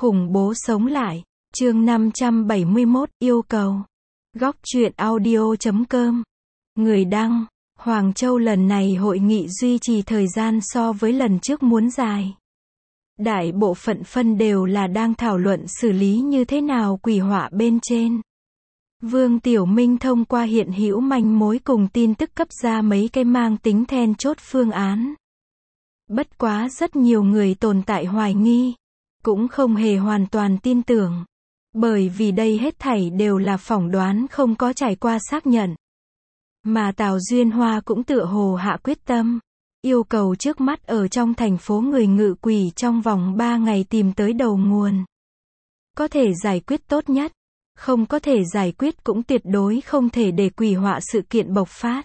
Khủng bố sống lại. Chương 571, yêu cầu. Góc truyện audio.com. Người đăng, Hoàng Châu lần này hội nghị duy trì thời gian so với lần trước muốn dài. Đại bộ phận phân đều là đang thảo luận xử lý như thế nào quỷ họa bên trên. Vương Tiểu Minh thông qua hiện hữu manh mối cùng tin tức cấp ra mấy cái mang tính then chốt phương án. Bất quá rất nhiều người tồn tại hoài nghi, cũng không hề hoàn toàn tin tưởng. Bởi vì đây hết thảy đều là phỏng đoán không có trải qua xác nhận. Mà Tào Duyên Hoa cũng tựa hồ hạ quyết tâm, yêu cầu trước mắt ở trong thành phố người ngự quỷ trong vòng 3 ngày tìm tới đầu nguồn. Có thể giải quyết tốt nhất, không có thể giải quyết cũng tuyệt đối không thể để quỷ họa sự kiện bộc phát.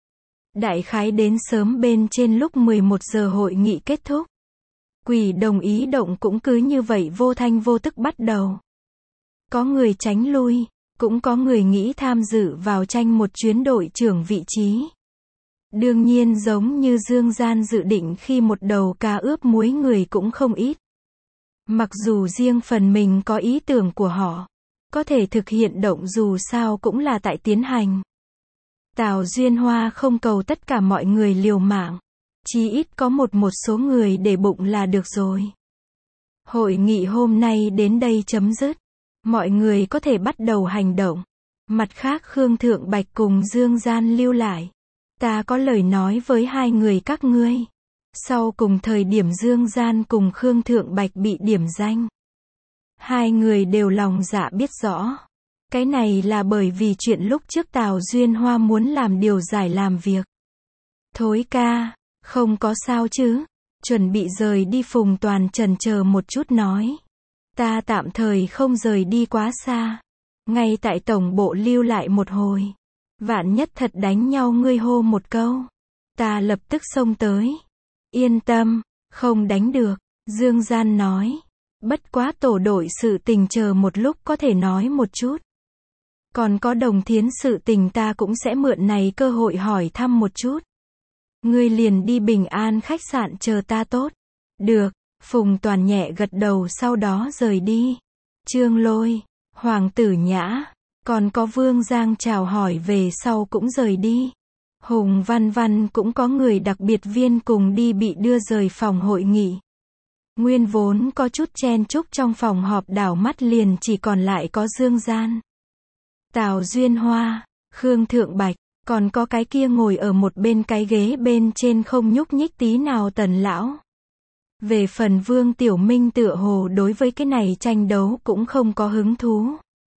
Đại khái đến sớm bên trên lúc 11 giờ hội nghị kết thúc. Quỷ đồng ý động cũng cứ như vậy vô thanh vô tức bắt đầu. Có người tránh lui, cũng có người nghĩ tham dự vào tranh một chuyến đội trưởng vị trí. Đương nhiên giống như Dương Gian dự định khi một đầu cá ướp muối người cũng không ít. Mặc dù riêng phần mình có ý tưởng của họ, có thể thực hiện động dù sao cũng là tại tiến hành. Tào Duyên Hoa không cầu tất cả mọi người liều mạng, chí ít có một số người để bụng là được rồi. Hội nghị hôm nay đến đây chấm dứt. Mọi người có thể bắt đầu hành động. Mặt khác Khương Thượng Bạch cùng Dương Gian lưu lại. Ta có lời nói với hai người các ngươi. Sau cùng thời điểm Dương Gian cùng Khương Thượng Bạch bị điểm danh. Hai người đều lòng dạ biết rõ. Cái này là bởi vì chuyện lúc trước Tào Duyên Hoa muốn làm điều giải làm việc. Thối ca, không có sao chứ. Chuẩn bị rời đi. Phùng Toàn chần chờ một chút nói. Ta tạm thời không rời đi quá xa. Ngay tại tổng bộ lưu lại một hồi. Vạn nhất thật đánh nhau ngươi hô một câu. Ta lập tức xông tới. Yên tâm, không đánh được. Dương Gian nói. Bất quá tổ đội sự tình chờ một lúc có thể nói một chút. Còn có Đồng Thiến sự tình ta cũng sẽ mượn này cơ hội hỏi thăm một chút. Ngươi liền đi Bình An khách sạn chờ ta tốt. Được. Phùng Toàn nhẹ gật đầu sau đó rời đi. Trương Lôi, Hoàng Tử Nhã, còn có Vương Giang chào hỏi về sau cũng rời đi. Hùng Văn Văn cũng có người đặc biệt viên cùng đi bị đưa rời phòng hội nghị. Nguyên vốn có chút chen chúc trong phòng họp đảo mắt liền chỉ còn lại có Dương Gian, Tào Duyên Hoa, Khương Thượng Bạch, còn có cái kia ngồi ở một bên cái ghế bên trên không nhúc nhích tí nào Tần lão. Về phần Vương Tiểu Minh tựa hồ đối với cái này tranh đấu cũng không có hứng thú.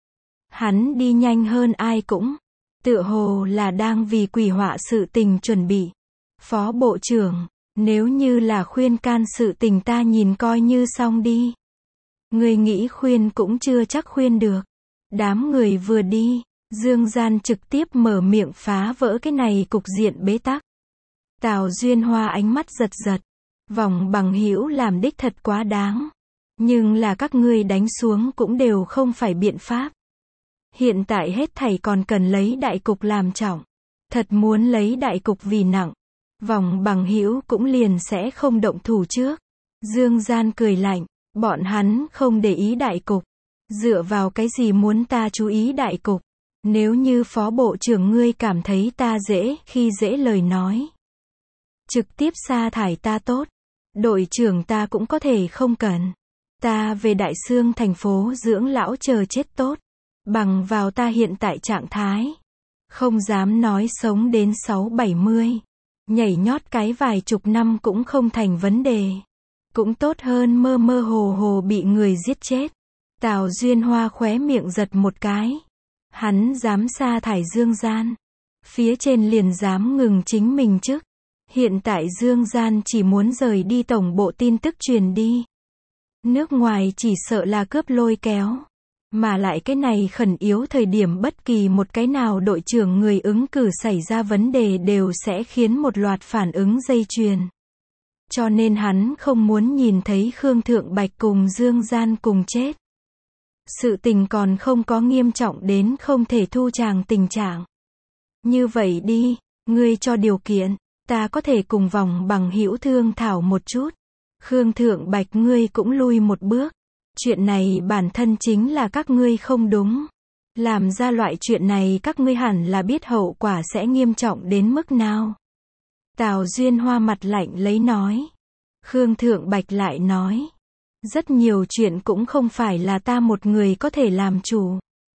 Hắn đi nhanh hơn ai cũng. Tựa hồ là đang vì quỷ họa sự tình chuẩn bị. Phó Bộ trưởng, nếu như là khuyên can sự tình ta nhìn coi như xong đi. Người nghĩ khuyên cũng chưa chắc khuyên được. Đám người vừa đi, Dương Gian trực tiếp mở miệng phá vỡ cái này cục diện bế tắc. Tào Duyên Hoa ánh mắt giật giật. Vòng bằng hữu làm đích thật quá đáng. Nhưng là các ngươi đánh xuống cũng đều không phải biện pháp. Hiện tại hết thảy còn cần lấy đại cục làm trọng. Thật muốn lấy đại cục vì nặng. Vòng bằng hữu cũng liền sẽ không động thủ trước. Dương Gian cười lạnh. Bọn hắn không để ý đại cục. Dựa vào cái gì muốn ta chú ý đại cục. Nếu như Phó Bộ trưởng ngươi cảm thấy ta dễ khi dễ lời nói. Trực tiếp sa thải ta tốt. Đội trưởng ta cũng có thể không cần. Ta về Đại Xương thành phố dưỡng lão chờ chết tốt. Bằng vào ta hiện tại trạng thái. Không dám nói sống đến 60-70. Nhảy nhót cái vài chục năm cũng không thành vấn đề. Cũng tốt hơn mơ mơ hồ hồ bị người giết chết. Tào Duyên Hoa khóe miệng giật một cái. Hắn dám sa thải Dương Gian. Phía trên liền dám ngừng chính mình chức. Hiện tại Dương Gian chỉ muốn rời đi tổng bộ tin tức truyền đi. Nước ngoài chỉ sợ là cướp lôi kéo. Mà lại cái này khẩn yếu thời điểm bất kỳ một cái nào đội trưởng người ứng cử xảy ra vấn đề đều sẽ khiến một loạt phản ứng dây chuyền. Cho nên hắn không muốn nhìn thấy Khương Thượng Bạch cùng Dương Gian cùng chết. Sự tình còn không có nghiêm trọng đến không thể thu tràng tình trạng. Như vậy đi, ngươi cho điều kiện. Ta có thể cùng vòng bằng hữu thương thảo một chút. Khương Thượng Bạch ngươi cũng lui một bước. Chuyện này bản thân chính là các ngươi không đúng. Làm ra loại chuyện này các ngươi hẳn là biết hậu quả sẽ nghiêm trọng đến mức nào. Tào Duyên Hoa mặt lạnh lấy nói. Khương Thượng Bạch lại nói. Rất nhiều chuyện cũng không phải là ta một người có thể làm chủ.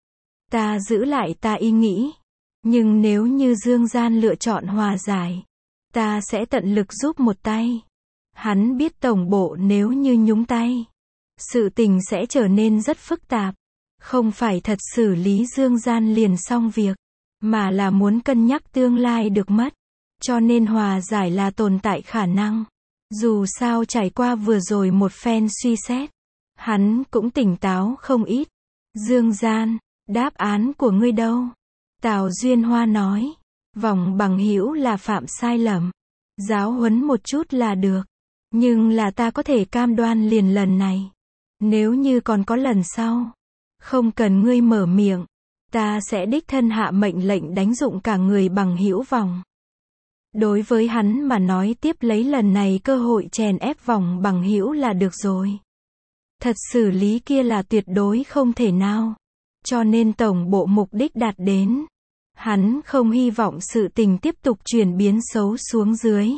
Ta giữ lại ta ý nghĩ. Nhưng nếu như Dương Gian lựa chọn hòa giải, ta sẽ tận lực giúp một tay. Hắn biết tổng bộ nếu như nhúng tay, sự tình sẽ trở nên rất phức tạp. Không phải thật xử lý Dương Gian liền xong việc, mà là muốn cân nhắc tương lai được mất. Cho nên hòa giải là tồn tại khả năng. Dù sao trải qua vừa rồi một phen suy xét, hắn cũng tỉnh táo không ít. Dương Gian, đáp án của ngươi đâu? Tào Duyên Hoa nói. Vòng bằng hữu là phạm sai lầm. Giáo huấn một chút là được. Nhưng là ta có thể cam đoan liền lần này. Nếu như còn có lần sau, không cần ngươi mở miệng, ta sẽ đích thân hạ mệnh lệnh đánh dụng cả người bằng hữu vòng. Đối với hắn mà nói tiếp lấy lần này cơ hội chèn ép vòng bằng hữu là được rồi. Thật xử lý kia là tuyệt đối không thể nào. Cho nên tổng bộ mục đích đạt đến. Hắn không hy vọng sự tình tiếp tục chuyển biến xấu xuống dưới.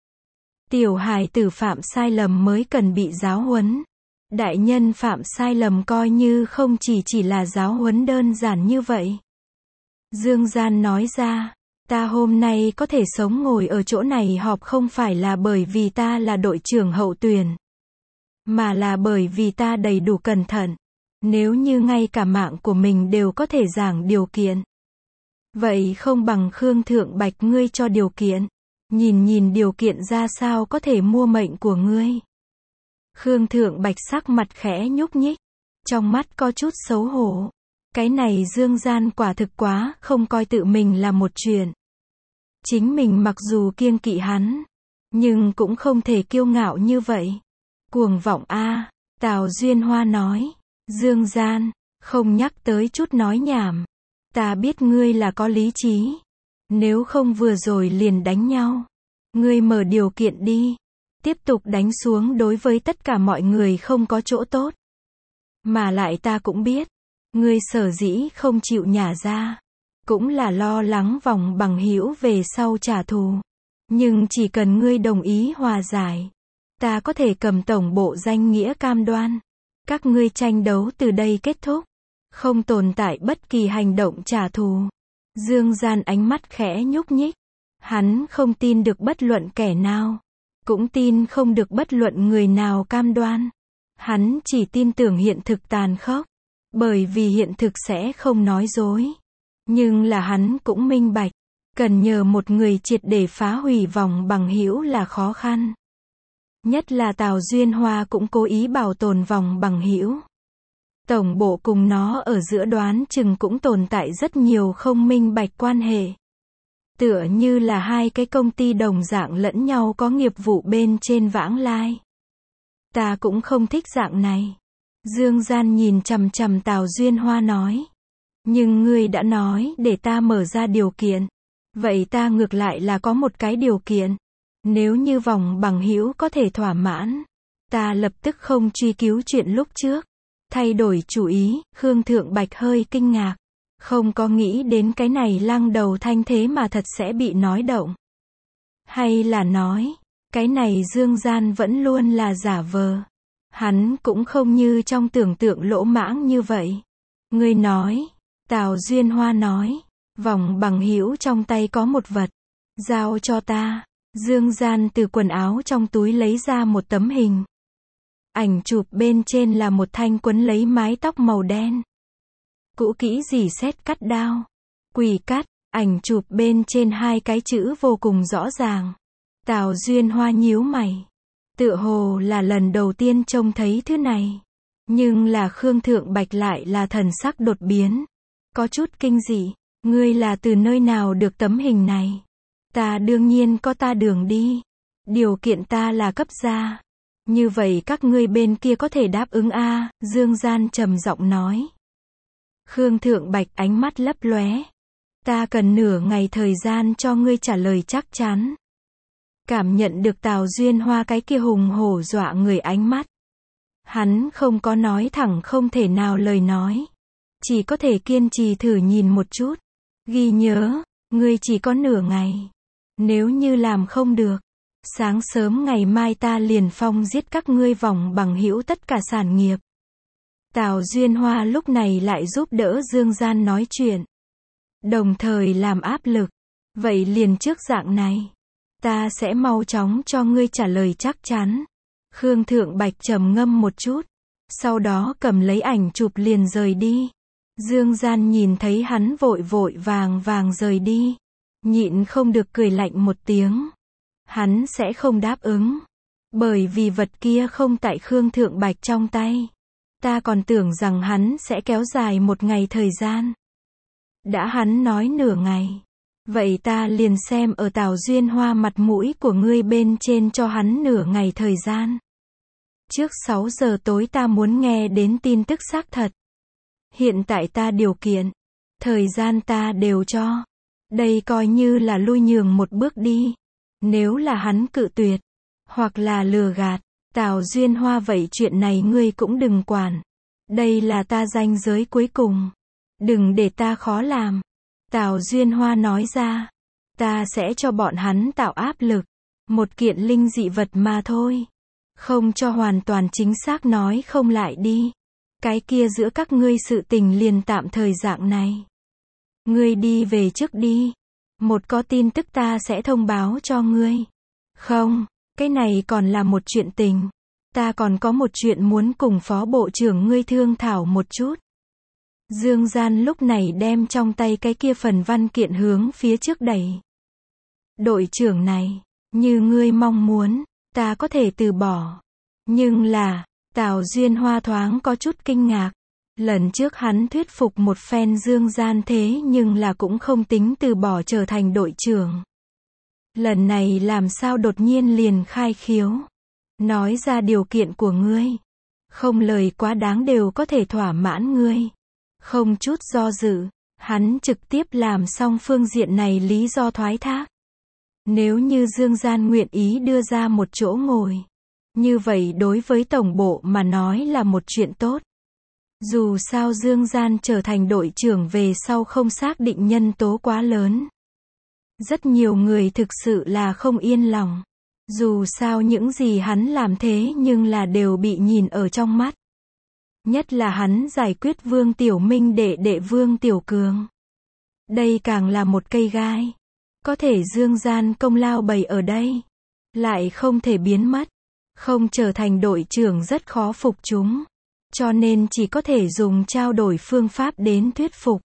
Tiểu hài tử phạm sai lầm mới cần bị giáo huấn. Đại nhân phạm sai lầm coi như không chỉ là giáo huấn đơn giản như vậy. Dương Gian nói ra. Ta hôm nay có thể sống ngồi ở chỗ này họp không phải là bởi vì ta là đội trưởng hậu tuyển, mà là bởi vì ta đầy đủ cẩn thận. Nếu như ngay cả mạng của mình đều có thể giảng điều kiện, vậy không bằng Khương Thượng Bạch ngươi cho điều kiện. Nhìn điều kiện ra sao có thể mua mệnh của ngươi. Khương Thượng Bạch sắc mặt khẽ nhúc nhích, trong mắt có chút xấu hổ. Cái này Dương Gian quả thực quá không coi tự mình là một chuyện. Chính mình mặc dù kiêng kỵ hắn, nhưng cũng không thể kiêu ngạo như vậy. Cuồng vọng a, Tào Duyên Hoa nói. Dương Gian, không nhắc tới chút nói nhảm. Ta biết ngươi là có lý trí. Nếu không vừa rồi liền đánh nhau. Ngươi mở điều kiện đi. Tiếp tục đánh xuống đối với tất cả mọi người không có chỗ tốt. Mà lại ta cũng biết. Ngươi sở dĩ không chịu nhả ra. Cũng là lo lắng vòng bằng hữu về sau trả thù. Nhưng chỉ cần ngươi đồng ý hòa giải, ta có thể cầm tổng bộ danh nghĩa cam đoan. Các ngươi tranh đấu từ đây kết thúc. Không tồn tại bất kỳ hành động trả thù. Dương Gian ánh mắt khẽ nhúc nhích. Hắn không tin được bất luận kẻ nào. Cũng tin không được bất luận người nào cam đoan. Hắn chỉ tin tưởng hiện thực tàn khốc. Bởi vì hiện thực sẽ không nói dối. Nhưng là hắn cũng minh bạch. Cần nhờ một người triệt để phá hủy vòng bằng hữu là khó khăn. Nhất là Tào Duyên Hoa cũng cố ý bảo tồn vòng bằng hữu. Tổng bộ cùng nó ở giữa đoán chừng cũng tồn tại rất nhiều không minh bạch quan hệ. Tựa như là hai cái công ty đồng dạng lẫn nhau có nghiệp vụ bên trên vãng lai. Ta cũng không thích dạng này. Dương Gian nhìn chằm chằm Tào Duyên Hoa nói. Nhưng ngươi đã nói để ta mở ra điều kiện. Vậy ta ngược lại là có một cái điều kiện. Nếu như vòng bằng hữu có thể thỏa mãn, ta lập tức không truy cứu chuyện lúc trước. Thay đổi chủ ý, Khương Thượng Bạch hơi kinh ngạc. Không có nghĩ đến cái này lăng đầu thanh thế mà thật sẽ bị nói động. Hay là nói, cái này Dương Gian vẫn luôn là giả vờ. Hắn cũng không như trong tưởng tượng lỗ mãng như vậy. Ngươi nói, Tào Duyên Hoa nói, vòng bằng hữu trong tay có một vật. Giao cho ta. Dương Gian từ quần áo trong túi lấy ra một tấm hình. Ảnh chụp bên trên là một thanh quấn lấy mái tóc màu đen. Cũ kỹ rỉ sét cắt đao. Quỷ cắt, ảnh chụp bên trên hai cái chữ vô cùng rõ ràng. Tào Duyên Hoa nhíu mày. Tựa hồ là lần đầu tiên trông thấy thứ này. Nhưng là Khương Thượng Bạch lại là thần sắc đột biến. Có chút kinh dị. Ngươi là từ nơi nào được tấm hình này? Ta đương nhiên có ta đường đi. Điều kiện ta là cấp ra. Như vậy các ngươi bên kia có thể đáp ứng a, Dương Gian trầm giọng nói. Khương Thượng Bạch ánh mắt lấp lóe. Ta cần nửa ngày thời gian cho ngươi trả lời chắc chắn. Cảm nhận được Tào Duyên Hoa cái kia hùng hổ dọa người ánh mắt. Hắn không có nói thẳng không thể nào lời nói. Chỉ có thể kiên trì thử nhìn một chút. Ghi nhớ, ngươi chỉ có nửa ngày. Nếu như làm không được, sáng sớm ngày mai ta liền phong giết các ngươi vòng bằng hữu tất cả sản nghiệp. Tào Duyên Hoa lúc này lại giúp đỡ Dương Gian nói chuyện. Đồng thời làm áp lực. Vậy liền trước dạng này. Ta sẽ mau chóng cho ngươi trả lời chắc chắn. Khương Thượng Bạch trầm ngâm một chút. Sau đó cầm lấy ảnh chụp liền rời đi. Dương Gian nhìn thấy hắn vội vội vàng rời đi. Nhịn không được cười lạnh một tiếng. Hắn sẽ không đáp ứng. Bởi vì vật kia không tại Khương Thượng Bạch trong tay. Ta còn tưởng rằng hắn sẽ kéo dài một ngày thời gian. Đã hắn nói nửa ngày. Vậy ta liền xem ở Tào Duyên Hoa mặt mũi của ngươi bên trên cho hắn nửa ngày thời gian. Trước 6 giờ tối ta muốn nghe đến tin tức xác thật. Hiện tại ta điều kiện. Thời gian ta đều cho. Đây coi như là lui nhường một bước đi. Nếu là hắn cự tuyệt. Hoặc là lừa gạt. Tào Duyên Hoa vậy chuyện này ngươi cũng đừng quản. Đây là ta ranh giới cuối cùng. Đừng để ta khó làm. Tào Duyên Hoa nói ra. Ta sẽ cho bọn hắn tạo áp lực. Một kiện linh dị vật mà thôi. Không cho hoàn toàn chính xác nói không lại đi. Cái kia giữa các ngươi sự tình liền tạm thời dạng này. Ngươi đi về trước đi. Một có tin tức ta sẽ thông báo cho ngươi. Không, cái này còn là một chuyện tình. Ta còn có một chuyện muốn cùng phó bộ trưởng ngươi thương thảo một chút. Dương Gian lúc này đem trong tay cái kia phần văn kiện hướng phía trước đẩy. Đội trưởng này, như ngươi mong muốn, ta có thể từ bỏ. Nhưng là, Tào Duyên Hoa thoáng có chút kinh ngạc. Lần trước hắn thuyết phục một phen Dương Gian thế nhưng là cũng không tính từ bỏ trở thành đội trưởng. Lần này làm sao đột nhiên liền khai khiếu. Nói ra điều kiện của ngươi. Không lời quá đáng đều có thể thỏa mãn ngươi. Không chút do dự, hắn trực tiếp làm xong phương diện này lý do thoái thác. Nếu như Dương Gian nguyện ý đưa ra một chỗ ngồi. Như vậy đối với tổng bộ mà nói là một chuyện tốt. Dù sao Dương Gian trở thành đội trưởng về sau không xác định nhân tố quá lớn. Rất nhiều người thực sự là không yên lòng. Dù sao những gì hắn làm thế nhưng là đều bị nhìn ở trong mắt. Nhất là hắn giải quyết Vương Tiểu Minh đệ Vương Tiểu Cường. Đây càng là một cây gai. Có thể Dương Gian công lao bày ở đây. Lại không thể biến mất. Không trở thành đội trưởng rất khó phục chúng. Cho nên chỉ có thể dùng trao đổi phương pháp đến thuyết phục.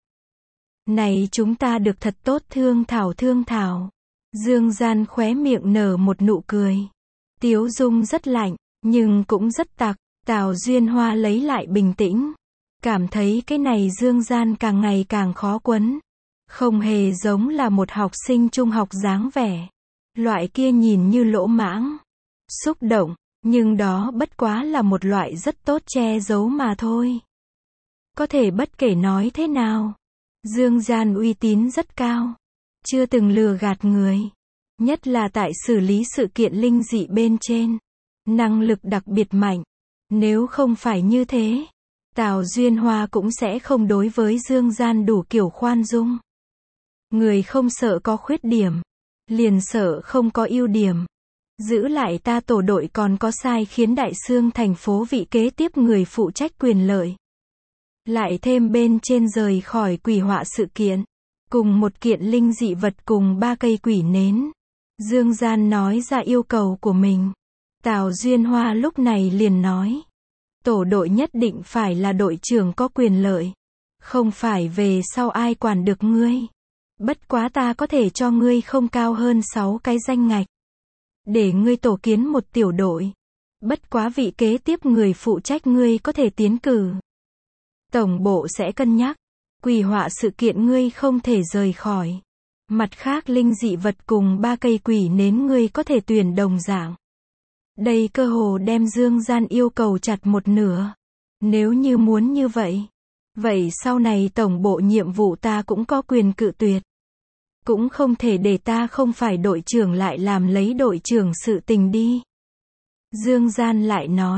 Này chúng ta được thật tốt thương thảo. Dương Gian khóe miệng nở một nụ cười. Tiếu dung rất lạnh, nhưng cũng rất tặc. Tào Duyên Hoa lấy lại bình tĩnh. Cảm thấy cái này Dương Gian càng ngày càng khó quấn. Không hề giống là một học sinh trung học dáng vẻ. Loại kia nhìn như lỗ mãng. Xúc động, nhưng đó bất quá là một loại rất tốt che giấu mà thôi. Có thể bất kể nói thế nào. Dương Gian uy tín rất cao. Chưa từng lừa gạt người. Nhất là tại xử lý sự kiện linh dị bên trên. Năng lực đặc biệt mạnh. Nếu không phải như thế, Tào Duyên Hoa cũng sẽ không đối với Dương Gian đủ kiểu khoan dung. Người không sợ có khuyết điểm, liền sợ không có ưu điểm. Giữ lại ta tổ đội còn có sai khiến Đại Xương thành phố vị kế tiếp người phụ trách quyền lợi. Lại thêm bên trên rời khỏi quỷ họa sự kiện. Cùng một kiện linh dị vật cùng 3 cây quỷ nến. Dương Gian nói ra yêu cầu của mình. Tào Duyên Hoa lúc này liền nói. Tổ đội nhất định phải là đội trưởng có quyền lợi. Không phải về sau ai quản được ngươi. Bất quá ta có thể cho ngươi không cao hơn 6 cái danh ngạch. Để ngươi tổ kiến một tiểu đội. Bất quá vị kế tiếp người phụ trách ngươi có thể tiến cử. Tổng bộ sẽ cân nhắc. Quỷ họa sự kiện ngươi không thể rời khỏi. Mặt khác linh dị vật cùng 3 cây quỷ nến ngươi có thể tuyển đồng dạng. Đây cơ hồ đem Dương Gian yêu cầu chặt một nửa. Nếu như muốn như vậy. Vậy sau này tổng bộ nhiệm vụ ta cũng có quyền cự tuyệt. Cũng không thể để ta không phải đội trưởng lại làm lấy đội trưởng sự tình đi. Dương Gian lại nói.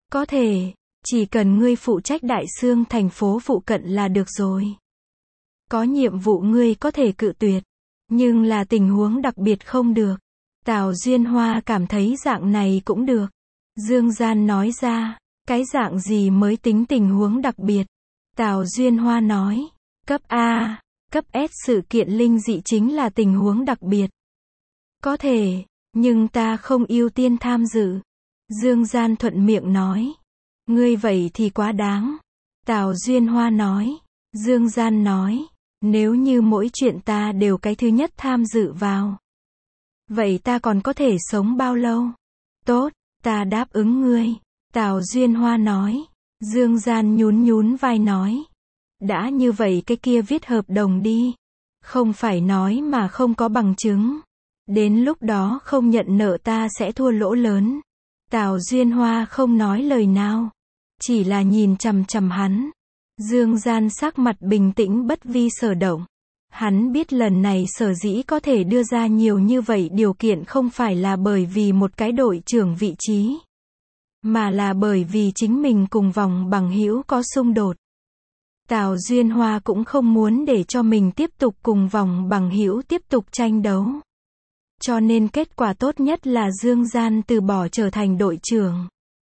Có thể, chỉ cần ngươi phụ trách Đại Xương thành phố phụ cận là được rồi. Có nhiệm vụ ngươi có thể cự tuyệt, nhưng là tình huống đặc biệt không được. Tào Duyên Hoa cảm thấy dạng này cũng được. Dương Gian nói ra, cái dạng gì mới tính tình huống đặc biệt? Tào Duyên Hoa nói, cấp A, cấp S sự kiện linh dị chính là tình huống đặc biệt. Có thể, nhưng ta không ưu tiên tham dự. Dương Gian thuận miệng nói. Ngươi vậy thì quá đáng. Tào Duyên Hoa nói. Dương Gian nói, nếu như mỗi chuyện ta đều cái thứ nhất tham dự vào, vậy ta còn có thể sống bao lâu? Tốt, ta đáp ứng ngươi. Tào Duyên Hoa nói. Dương Gian nhún nhún vai nói. Đã như vậy cái kia viết hợp đồng đi. Không phải nói mà không có bằng chứng. Đến lúc đó không nhận nợ ta sẽ thua lỗ lớn. Tào Duyên Hoa không nói lời nào. Chỉ là nhìn chằm chằm hắn. Dương Gian sắc mặt bình tĩnh bất vi sở động. Hắn biết lần này sở dĩ có thể đưa ra nhiều như vậy điều kiện không phải là bởi vì một cái đội trưởng vị trí, mà là bởi vì chính mình cùng vòng bằng hữu có xung đột. Tào Duyên Hoa cũng không muốn để cho mình tiếp tục cùng vòng bằng hữu tiếp tục tranh đấu. Cho nên kết quả tốt nhất là Dương Gian từ bỏ trở thành đội trưởng.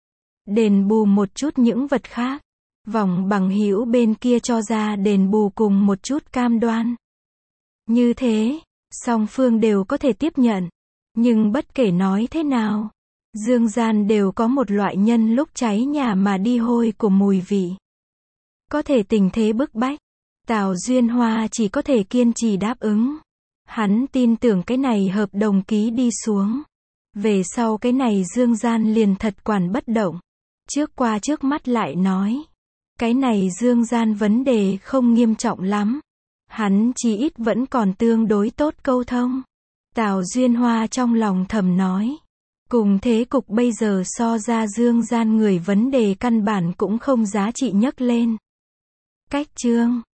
Đền bù một chút những vật khác. Vòng bằng hữu bên kia cho ra đền bù cùng một chút cam đoan. Như thế, song phương đều có thể tiếp nhận. Nhưng bất kể nói thế nào, Dương Gian đều có một loại nhân lúc cháy nhà mà đi hôi của mùi vị. Có thể tình thế bức bách, Tào Duyên Hoa chỉ có thể kiên trì đáp ứng. Hắn tin tưởng cái này hợp đồng ký đi xuống. Về sau cái này Dương Gian liền thật quản bất động. Trước qua trước mắt lại nói. Cái này Dương Gian vấn đề không nghiêm trọng lắm. Hắn chí ít vẫn còn tương đối tốt câu thông. Tào Duyên Hoa trong lòng thầm nói. Cùng thế cục bây giờ so ra Dương Gian người vấn đề căn bản cũng không giá trị nhắc lên. Cách chương